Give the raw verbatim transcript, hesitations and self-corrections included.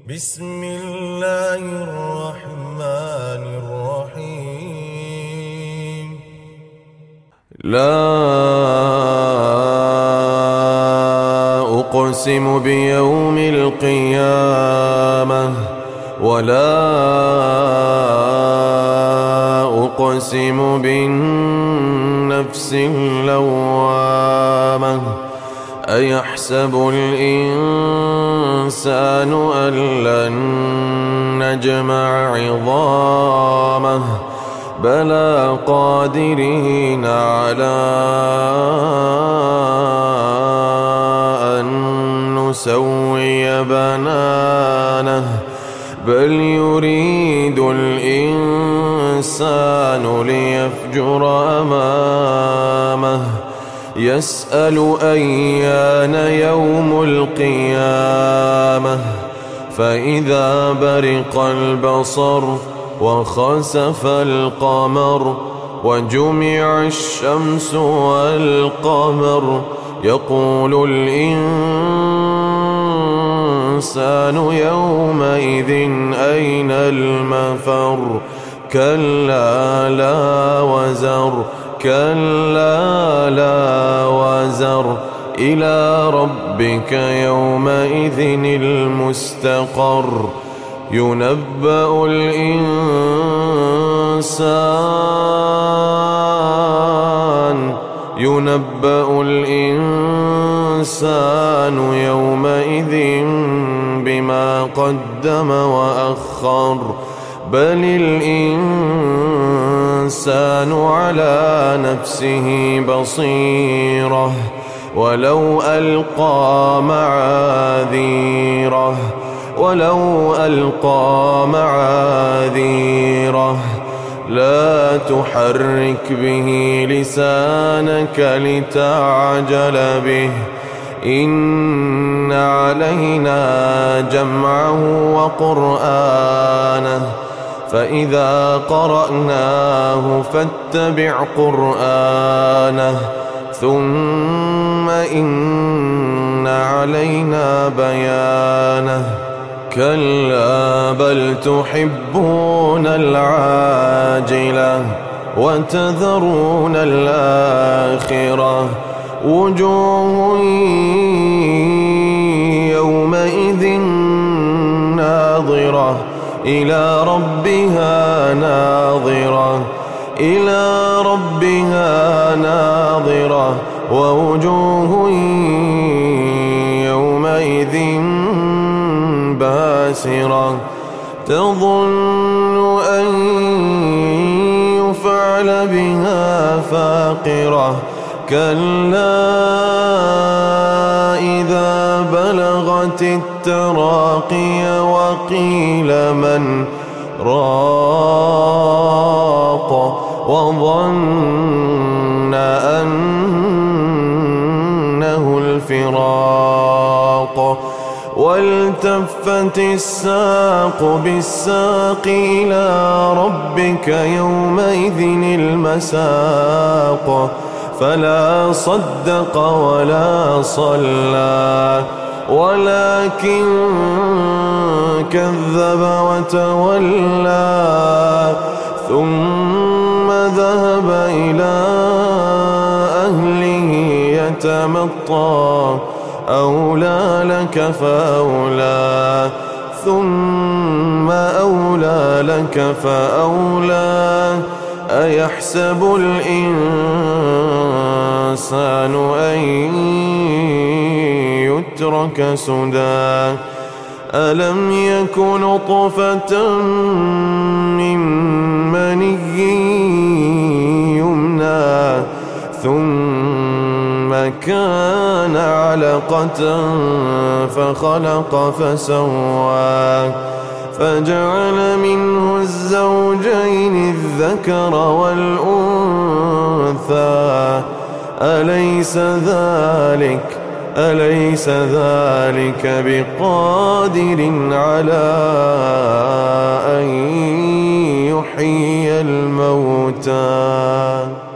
بسم الله الرحمن الرحيم. لا أقسم بيوم القيامة ولا أقسم بالنفس اللوامة أيحسب الإنسان أن لن نجمع عظامه بلى قادرين على أن نسوي بنانه بل يريد الإنسان ليفجر أمامه يسأل أيان يوم القيامة فإذا برق البصر وخسف القمر وجمع الشمس والقمر يقول الإنسان يومئذ أين المفر كلا لا وزر كلا لا وزر إلى ربك يومئذ المستقر ينبأ الإنسان ينبأ الإنسان يومئذ بما قدم وأخر بل الإنسان على نفسه بصيرة ولو ألقى معاذيره ولو ألقى معاذيره لا تحرك به لسانك لتعجل به إن علينا جمعه وقرآنه فإذا قرأناه فاتبع قرآنه ثم إن علينا بيانه كلا بل تحبون العاجلة وتذرون الآخرة وجوه يومئذ ناظرة إلى ربها ناظرة إلى ربها ناظرة ووجوه يومئذ باسرة تظن أن يفعل بها فاقرة كلا إذا بلغت التراقي وقيل من راق وظن أنه الفراق والتفت الساق بالساق إلى ربك يومئذ المساق فلا صدق ولا صلى ولكن كذب وتولى ثم ذهب إلى أهله يتمطى أولى لك فأولى ثم أولى لك فأولى أيحسب الإنسان أن يترك سدى ألم يك نطفة من مني يمنى ثم كان علقة فخلق فسوى فجعل منه الزوجين الذكر والأنثى أليس ذلك أليس ذلك بقادر على أن يحيي الموتى